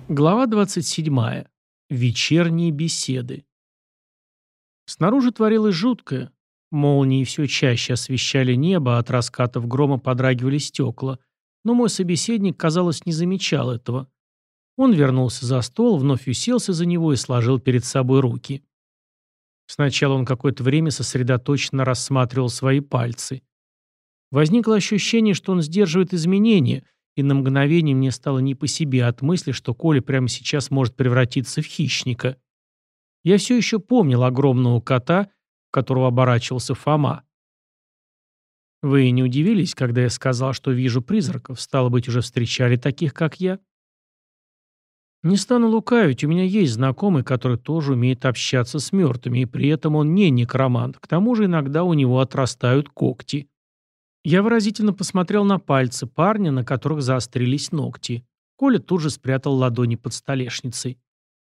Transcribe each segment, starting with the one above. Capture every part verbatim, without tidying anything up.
Глава двадцать седьмая. Вечерние беседы. Снаружи творилось жуткое. Молнии все чаще освещали небо, а от раскатов грома подрагивали стекла. Но мой собеседник, казалось, не замечал этого. Он вернулся за стол, вновь уселся за него и сложил перед собой руки. Сначала он какое-то время сосредоточенно рассматривал свои пальцы. Возникло ощущение, что он сдерживает изменения, и на мгновение мне стало не по себе от мысли, что Коля прямо сейчас может превратиться в хищника. Я все еще помнил огромного кота, в которого оборачивался Фома. Вы не удивились, когда я сказал, что вижу призраков? Стало быть, уже встречали таких, как я? Не стану лукавить, у меня есть знакомый, который тоже умеет общаться с мертвыми, и при этом он не некромант, к тому же иногда у него отрастают когти. Я выразительно посмотрел на пальцы парня, на которых заострились ногти. Коля тут же спрятал ладони под столешницей.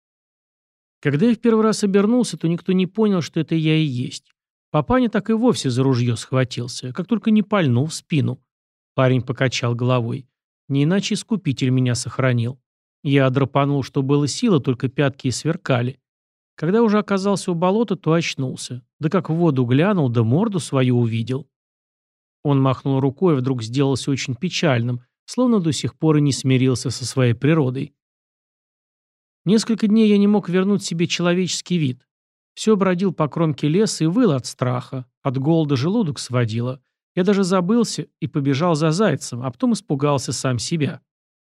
Когда я в первый раз обернулся, то никто не понял, что это я и есть. Папаня так и вовсе за ружье схватился, как только не пальнул в спину. Парень покачал головой. Не иначе искупитель меня сохранил. Я драпанул, что было силы, только пятки и сверкали. Когда уже оказался у болота, то очнулся. Да как в воду глянул, да морду свою увидел. Он махнул рукой и вдруг сделался очень печальным, словно до сих пор и не смирился со своей природой. Несколько дней я не мог вернуть себе человеческий вид. Все бродил по кромке леса и выл от страха. От голода желудок сводило. Я даже забылся и побежал за зайцем, а потом испугался сам себя.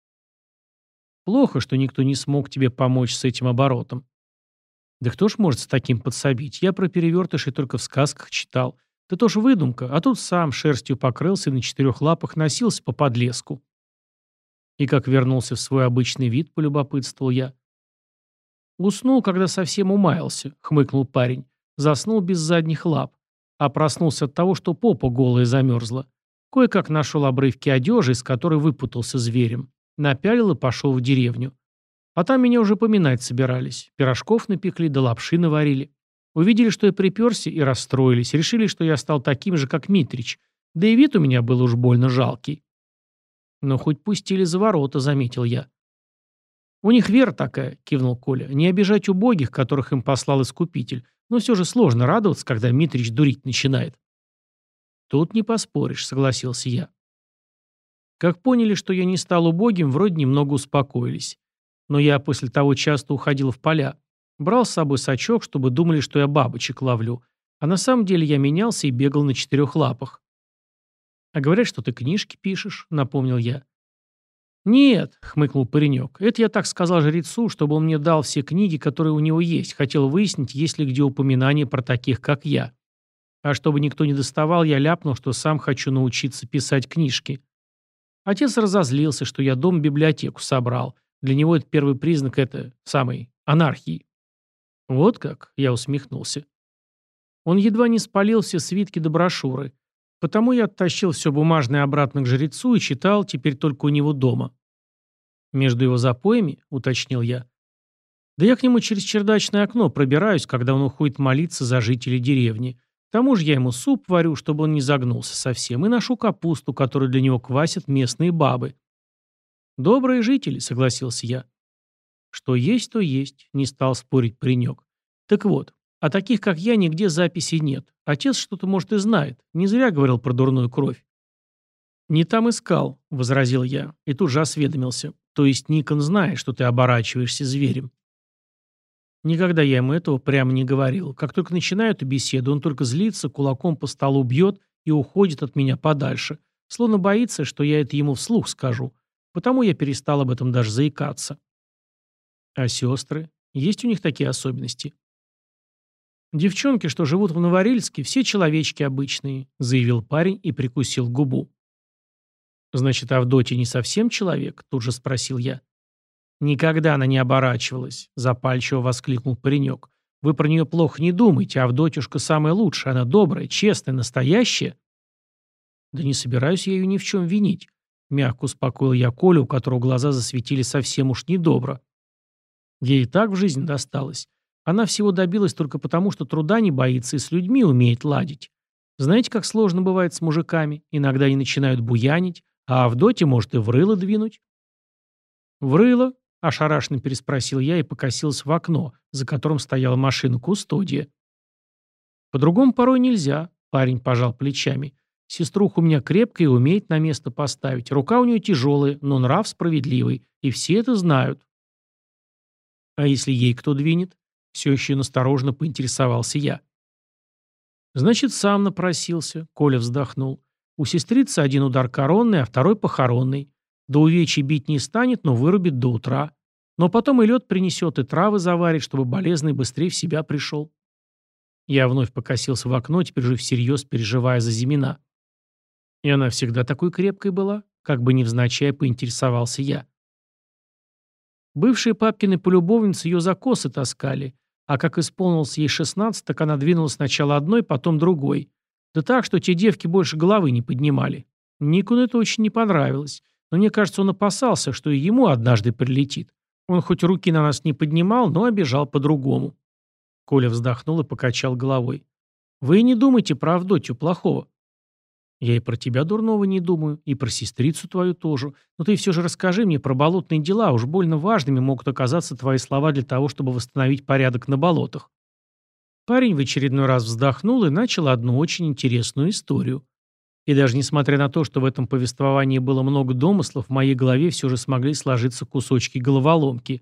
Плохо, что никто не смог тебе помочь с этим оборотом. Да кто ж может с таким подсобить? Я про перевертышей только в сказках читал. Да тоже выдумка, а тут сам шерстью покрылся и на четырех лапах носился по подлеску. И как вернулся в свой обычный вид, полюбопытствовал я. Уснул, когда совсем умаялся, хмыкнул парень. Заснул без задних лап. А проснулся от того, что попа голая замерзла. Кое-как нашел обрывки одежи, из которой выпутался зверем. Напялил и пошел в деревню. А там меня уже поминать собирались. Пирожков напекли, да лапши наварили. Увидели, что я приперся, и расстроились. Решили, что я стал таким же, как Митрич. Да и вид у меня был уж больно жалкий. Но хоть пустили за ворота, заметил я. У них вера такая, кивнул Коля. Не обижать убогих, которых им послал Искупитель. Но все же сложно радоваться, когда Митрич дурить начинает. Тут не поспоришь, согласился я. Как поняли, что я не стал убогим, вроде немного успокоились. Но я после того часто уходил в поля. Брал с собой сачок, чтобы думали, что я бабочек ловлю. А на самом деле я менялся и бегал на четырех лапах. «А говорят, что ты книжки пишешь», — напомнил я. «Нет», — хмыкнул паренек, — «это я так сказал жрецу, чтобы он мне дал все книги, которые у него есть. Хотел выяснить, есть ли где упоминание про таких, как я. А чтобы никто не доставал, я ляпнул, что сам хочу научиться писать книжки. Отец разозлился, что я дом-библиотеку собрал. Для него это первый признак это самой анархии». «Вот как?» — я усмехнулся. Он едва не спалил все свитки до брошюры. Потому я оттащил все бумажное обратно к жрецу и читал теперь только у него дома. «Между его запоями?» — уточнил я. «Да я к нему через чердачное окно пробираюсь, когда он уходит молиться за жителей деревни. К тому же я ему суп варю, чтобы он не загнулся совсем, и ношу капусту, которую для него квасят местные бабы». «Добрые жители», — согласился я. «Что есть, то есть», — не стал спорить паренек. «Так вот, о таких, как я, нигде записей нет. Отец что-то, может, и знает. Не зря говорил про дурную кровь». «Не там искал», — возразил я, и тут же осведомился. «То есть Никон знает, что ты оборачиваешься зверем?» Никогда я ему этого прямо не говорил. Как только начинаю эту беседу, он только злится, кулаком по столу бьет и уходит от меня подальше, словно боится, что я это ему вслух скажу. Потому я перестал об этом даже заикаться. А сестры? Есть у них такие особенности? «Девчонки, что живут в Новорильске, все человечки обычные», — заявил парень и прикусил губу. «Значит, Авдотья не совсем человек?» — тут же спросил я. «Никогда она не оборачивалась», — запальчиво воскликнул паренек. «Вы про нее плохо не думайте, Авдотьюшка самая лучшая, она добрая, честная, настоящая». «Да не собираюсь я ее ни в чем винить», — мягко успокоил я Колю, у которого глаза засветили совсем уж недобро. Ей и так в жизни досталось. Она всего добилась только потому, что труда не боится и с людьми умеет ладить. Знаете, как сложно бывает с мужиками? Иногда они начинают буянить, а Авдотья может и в рыло двинуть». «В рыло?» — ошарашенно переспросил я и покосился в окно, за которым стояла машина кустодия. «По-другому порой нельзя», — парень пожал плечами. «Сеструха у меня крепкая и умеет на место поставить. Рука у нее тяжелая, но нрав справедливый, и все это знают». «А если ей кто двинет?» — все еще настороженно поинтересовался я. «Значит, сам напросился», — Коля вздохнул. «У сестрицы один удар коронный, а второй похоронный. До увечья бить не станет, но вырубит до утра. Но потом и лед принесет, и травы заварит, чтобы болезный быстрее в себя пришел». Я вновь покосился в окно, теперь уже всерьез переживая за Зимина. «И она всегда такой крепкой была?» — как бы невзначай поинтересовался я. Бывшие папкины полюбовницы ее за косы таскали, а как исполнилось ей шестнадцать, так она двинулась сначала одной, потом другой. Да так, что те девки больше головы не поднимали. Нику это очень не понравилось, но мне кажется, он опасался, что и ему однажды прилетит. Он хоть руки на нас не поднимал, но обижал по-другому. Коля вздохнул и покачал головой. «Вы и не думайте про Авдотью плохого». «Я и про тебя дурного не думаю, и про сестрицу твою тоже. Но ты все же расскажи мне про болотные дела, уж больно важными могут оказаться твои слова для того, чтобы восстановить порядок на болотах». Парень в очередной раз вздохнул и начал одну очень интересную историю. И даже несмотря на то, что в этом повествовании было много домыслов, в моей голове все же смогли сложиться кусочки головоломки.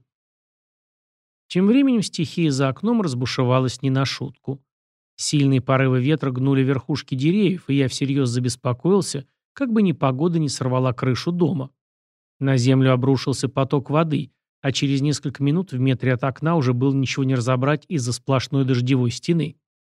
Тем временем стихия за окном разбушевалась не на шутку. Сильные порывы ветра гнули верхушки деревьев, и я всерьез забеспокоился, как бы непогода не сорвала крышу дома. На землю обрушился поток воды, а через несколько минут в метре от окна уже было ничего не разобрать из-за сплошной дождевой стены.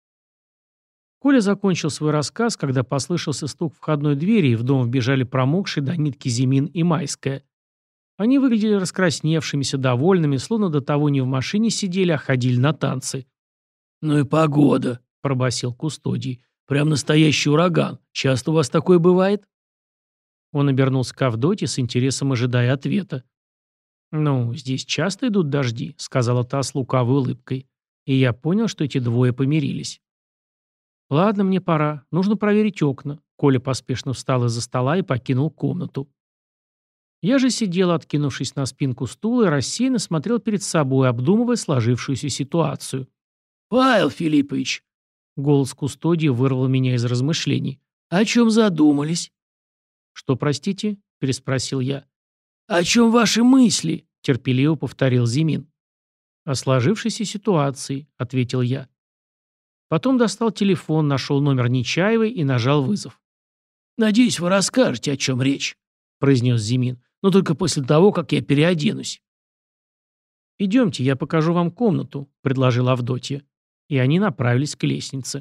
Коля закончил свой рассказ, когда послышался стук входной двери, и в дом вбежали промокшие до нитки Зимин и Майская. Они выглядели раскрасневшимися, довольными, словно до того не в машине сидели, а ходили на танцы. «Ну и погода», — пробасил кустодий. «Прям настоящий ураган. Часто у вас такое бывает?» Он обернулся к Авдотье с интересом, ожидая ответа. «Ну, здесь часто идут дожди», — сказала та с лукавой улыбкой. И я понял, что эти двое помирились. «Ладно, мне пора. Нужно проверить окна». Коля поспешно встал из-за стола и покинул комнату. Я же сидел, откинувшись на спинку стула, и рассеянно смотрел перед собой, обдумывая сложившуюся ситуацию. «Павел Филиппович!» — голос кустодии вырвал меня из размышлений. «О чем задумались?» «Что, простите?» — переспросил я. «О чем ваши мысли?» — терпеливо повторил Зимин. «О сложившейся ситуации», — ответил я. Потом достал телефон, нашел номер Нечаевой и нажал вызов. «Надеюсь, вы расскажете, о чем речь», — произнес Зимин. «Но только после того, как я переоденусь». «Идемте, я покажу вам комнату», — предложила Авдотья. И они направились к лестнице.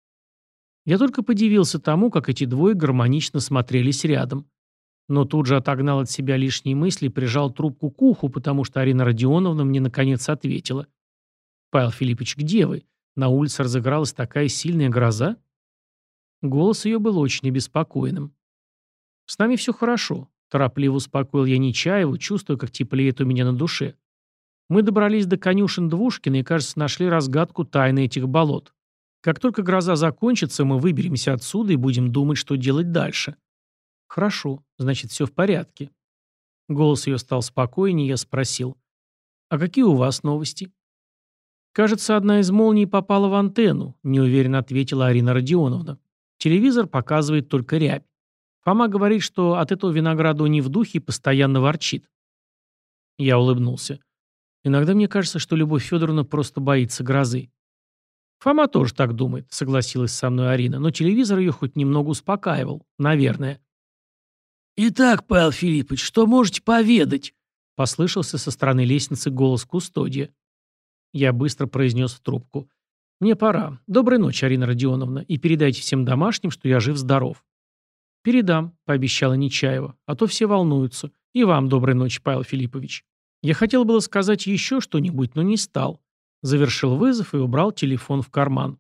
Я только подивился тому, как эти двое гармонично смотрелись рядом. Но тут же отогнал от себя лишние мысли и прижал трубку к уху, потому что Арина Родионовна мне наконец ответила. «Павел Филиппович, где вы? На улице разыгралась такая сильная гроза?» Голос ее был очень обеспокоенным. «С нами все хорошо», — торопливо успокоил я Нечаеву, чувствуя, как теплеет у меня на душе. «Мы добрались до конюшен Двушкина и, кажется, нашли разгадку тайны этих болот. Как только гроза закончится, мы выберемся отсюда и будем думать, что делать дальше». «Хорошо, значит, все в порядке». Голос ее стал спокойнее, я спросил. «А какие у вас новости?» «Кажется, одна из молний попала в антенну», — неуверенно ответила Арина Родионовна. «Телевизор показывает только рябь. Фома говорит, что от этого винограда не в духе и постоянно ворчит». Я улыбнулся. «Иногда мне кажется, что Любовь Федоровна просто боится грозы». «Фома тоже так думает», — согласилась со мной Арина, «но телевизор ее хоть немного успокаивал. Наверное». «Итак, Павел Филиппович, что можете поведать?» — послышался со стороны лестницы голос кустодия. Я быстро произнес в трубку. «Мне пора. Доброй ночи, Арина Родионовна, и передайте всем домашним, что я жив-здоров». «Передам», — пообещала Нечаева, — «а то все волнуются. И вам доброй ночи, Павел Филиппович». Я хотел было сказать еще что-нибудь, но не стал. Завершил вызов и убрал телефон в карман.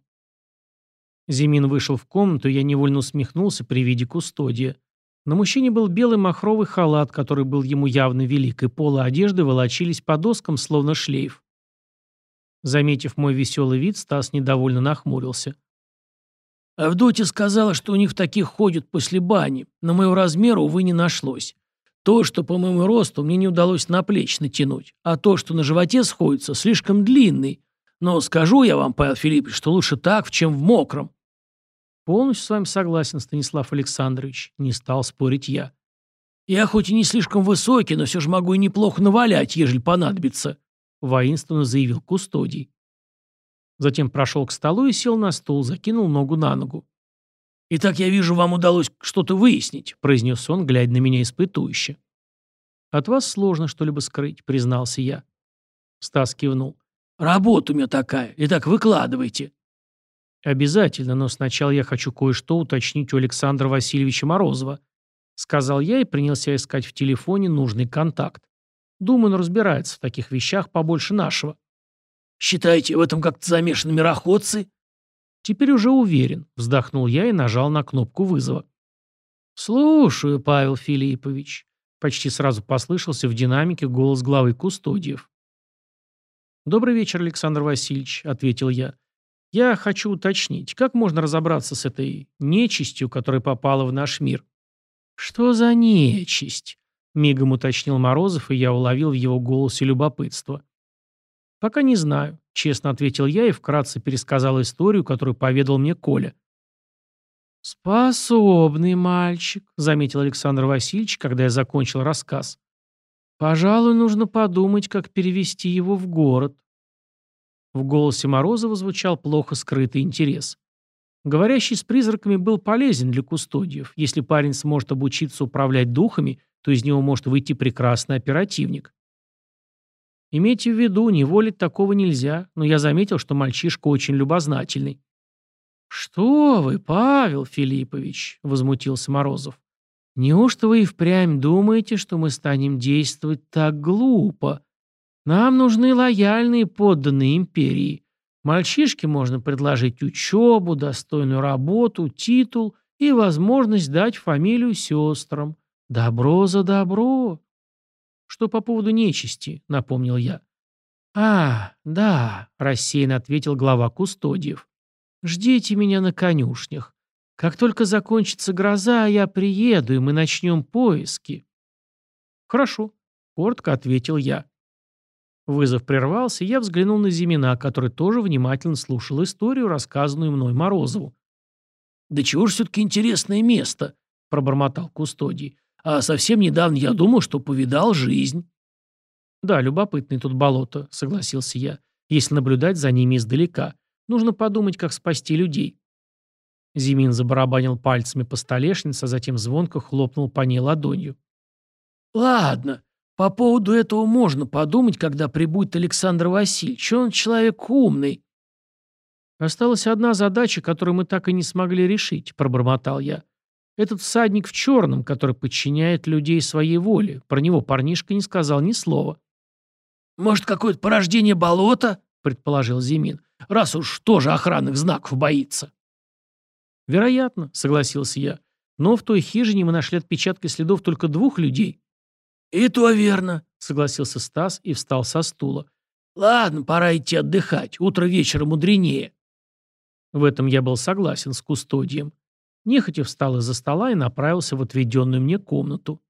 Зимин вышел в комнату, и я невольно усмехнулся при виде кустодия. На мужчине был белый махровый халат, который был ему явно велик, и полы одежды волочились по доскам, словно шлейф. Заметив мой веселый вид, Стас недовольно нахмурился. «Авдотья сказала, что у них таких ходят после бани, но моего размера, увы, не нашлось. То, что по моему росту, мне не удалось на плечи натянуть, а то, что на животе сходится, слишком длинный. Но скажу я вам, Павел Филиппович, что лучше так, чем в мокром». Полностью с вами согласен, Станислав Александрович. Не стал спорить я. «Я хоть и не слишком высокий, но все же могу и неплохо навалять, ежели понадобится», — воинственно заявил кустодий. Затем прошел к столу и сел на стул, закинул ногу на ногу. «Итак, я вижу, вам удалось что-то выяснить», — произнес он, глядя на меня испытующе. «От вас сложно что-либо скрыть», — признался я. Стас кивнул. «Работа у меня такая. Итак, выкладывайте». «Обязательно, но сначала я хочу кое-что уточнить у Александра Васильевича Морозова», — сказал я и принялся искать в телефоне нужный контакт. Думаю, он разбирается в таких вещах побольше нашего. «Считаете, в этом как-то замешаны мироходцы?» «Теперь уже уверен», — вздохнул я и нажал на кнопку вызова. «Слушаю, Павел Филиппович», — почти сразу послышался в динамике голос главы кустодиев. «Добрый вечер, Александр Васильевич», — ответил я. «Я хочу уточнить, как можно разобраться с этой нечистью, которая попала в наш мир?» «Что за нечисть?» — мигом уточнил Морозов, и я уловил в его голосе любопытство. «Пока не знаю», — честно ответил я и вкратце пересказал историю, которую поведал мне Коля. «Способный мальчик», — заметил Александр Васильевич, когда я закончил рассказ. «Пожалуй, нужно подумать, как перевести его в город». В голосе Морозова звучал плохо скрытый интерес. Говорящий с призраками был полезен для кустодиев. Если парень сможет обучиться управлять духами, то из него может выйти прекрасный оперативник. Имейте в виду, неволить такого нельзя, но я заметил, что мальчишка очень любознательный. «Что вы, Павел Филиппович?» — возмутился Морозов. «Неужто вы и впрямь думаете, что мы станем действовать так глупо? Нам нужны лояльные подданные империи. Мальчишке можно предложить учебу, достойную работу, титул и возможность дать фамилию сестрам. Добро за добро». «Что по поводу нечисти?» — напомнил я. «А, да», — рассеянно ответил глава кустодиев. «Ждите меня на конюшнях. Как только закончится гроза, я приеду, и мы начнем поиски». «Хорошо», — коротко ответил я. Вызов прервался, и я взглянул на Зимина, который тоже внимательно слушал историю, рассказанную мной Морозову. «Да чего ж все-таки интересное место», — пробормотал кустодий. «А совсем недавно я думал, что повидал жизнь». «Да, любопытное тут болото», — согласился я, «если наблюдать за ними издалека. Нужно подумать, как спасти людей». Зимин забарабанил пальцами по столешнице, а затем звонко хлопнул по ней ладонью. «Ладно, по поводу этого можно подумать, когда прибудет Александр Васильевич. Он человек умный». «Осталась одна задача, которую мы так и не смогли решить», — пробормотал я. «Этот всадник в черном, который подчиняет людей своей воле. Про него парнишка не сказал ни слова». «Может, какое-то порождение болота?» — предположил Зимин. «Раз уж тоже охранных знаков боится». «Вероятно», — согласился я. «Но в той хижине мы нашли отпечатки следов только двух людей». «И то верно», — согласился Стас и встал со стула. «Ладно, пора идти отдыхать. Утро вечера мудренее». В этом я был согласен с кустодием. Нехотя встал из-за стола и направился в отведенную мне комнату.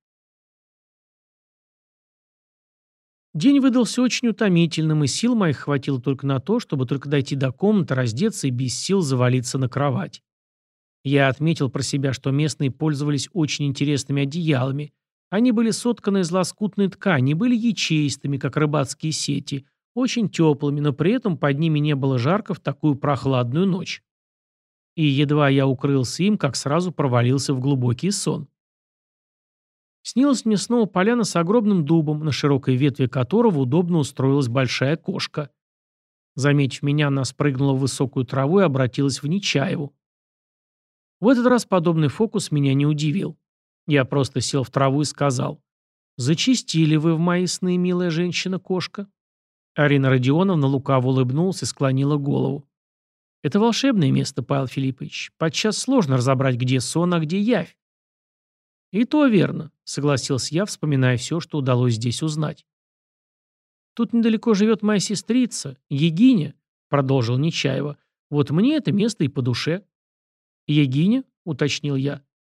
День выдался очень утомительным, и сил моих хватило только на то, чтобы только дойти до комнаты, раздеться и без сил завалиться на кровать. Я отметил про себя, что местные пользовались очень интересными одеялами. Они были сотканы из лоскутной ткани, были ячеистыми, как рыбацкие сети, очень теплыми, но при этом под ними не было жарко в такую прохладную ночь. И едва я укрылся им, как сразу провалился в глубокий сон. Снилась мне снова поляна с огромным дубом, на широкой ветви которого удобно устроилась большая кошка. Заметив меня, она спрыгнула в высокую траву и обратилась в Нечаеву. В этот раз подобный фокус меня не удивил. Я просто сел в траву и сказал: «Зачистили вы в мои сны, милая женщина-кошка». Арина Родионовна лукаво улыбнулась и склонила голову. «Это волшебное место, Павел Филиппович. Подчас сложно разобрать, где сон, а где явь». «И то верно», — согласился я, вспоминая все, что удалось здесь узнать. «Тут недалеко живет моя сестрица, Егиня», — продолжил Нечаева. «Вот мне это место и по душе». «Егиня?» — уточнил я.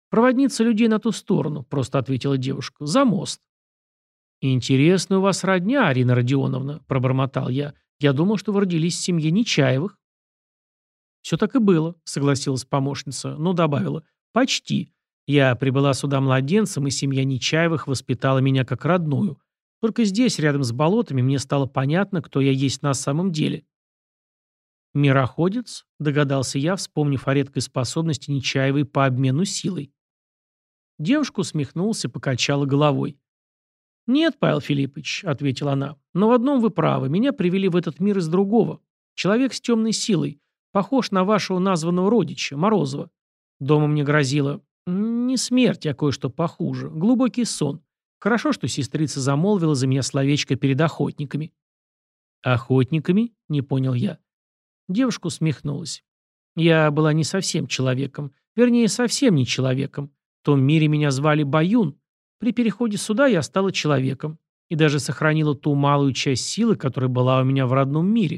«Проводница людей на ту сторону», — просто ответила девушка. «За мост». «Интересная у вас родня, Арина Родионовна», — пробормотал я. «Я думал, что вы родились в семье Нечаевых». «Все так и было», — согласилась помощница, но добавила. «Почти. Я прибыла сюда младенцем, и семья Нечаевых воспитала меня как родную. Только здесь, рядом с болотами, мне стало понятно, кто я есть на самом деле». «Мироходец?» — догадался я, вспомнив о редкой способности Нечаевой по обмену силой. Девушка усмехнулась и покачала головой. «Нет, Павел Филиппович», — ответила она, — «но в одном вы правы, меня привели в этот мир из другого. Человек с темной силой, похож на вашего названного родича, Морозова. Дома мне грозило м, не смерть, а кое-что похуже, глубокий сон. Хорошо, что сестрица замолвила за меня словечко перед охотниками». «Охотниками?» — не понял я. Девушка усмехнулась. «Я была не совсем человеком, вернее, совсем не человеком. В том мире меня звали Баюн. При переходе сюда я стала человеком и даже сохранила ту малую часть силы, которая была у меня в родном мире».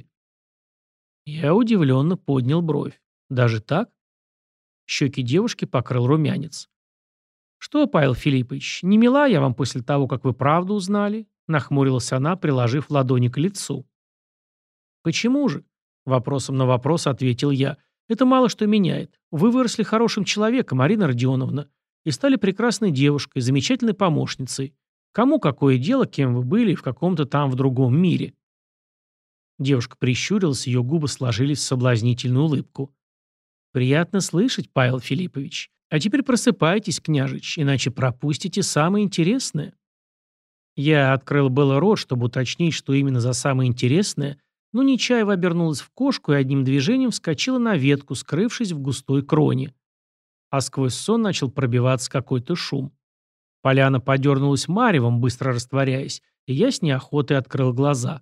Я удивленно поднял бровь. «Даже так?» Щеки девушки покрыл румянец. «Что, Павел Филиппович, не мила я вам после того, как вы правду узнали?» Нахмурилась она, приложив ладони к лицу. «Почему же?» Вопросом на вопрос ответил я. «Это мало что меняет. Вы выросли хорошим человеком, Арина Родионовна, и стали прекрасной девушкой, замечательной помощницей. Кому какое дело, кем вы были в каком-то там в другом мире?» Девушка прищурилась, ее губы сложились в соблазнительную улыбку. «Приятно слышать, Павел Филиппович. А теперь просыпайтесь, княжич, иначе пропустите самое интересное». Я открыл было рот, чтобы уточнить, что именно за самое интересное, но Нечаева обернулась в кошку и одним движением вскочила на ветку, скрывшись в густой кроне. А сквозь сон начал пробиваться какой-то шум. Поляна подернулась маревом, быстро растворяясь, и я с неохотой открыл глаза.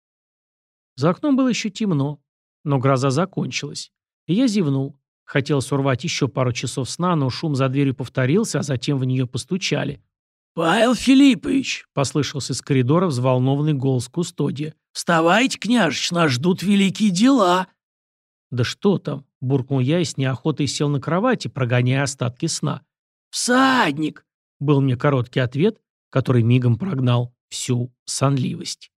За окном было еще темно, но гроза закончилась, и я зевнул. Хотелось урвать еще пару часов сна, но шум за дверью повторился, а затем в нее постучали. «Павел Филиппович!» — Послышался из коридора взволнованный голос кустодия. «Вставайте, княжич, нас ждут великие дела!» «Да что там?» — буркнул я и с неохотой сел на кровати, прогоняя остатки сна. «Всадник!» Был мне короткий ответ, который мигом прогнал всю сонливость.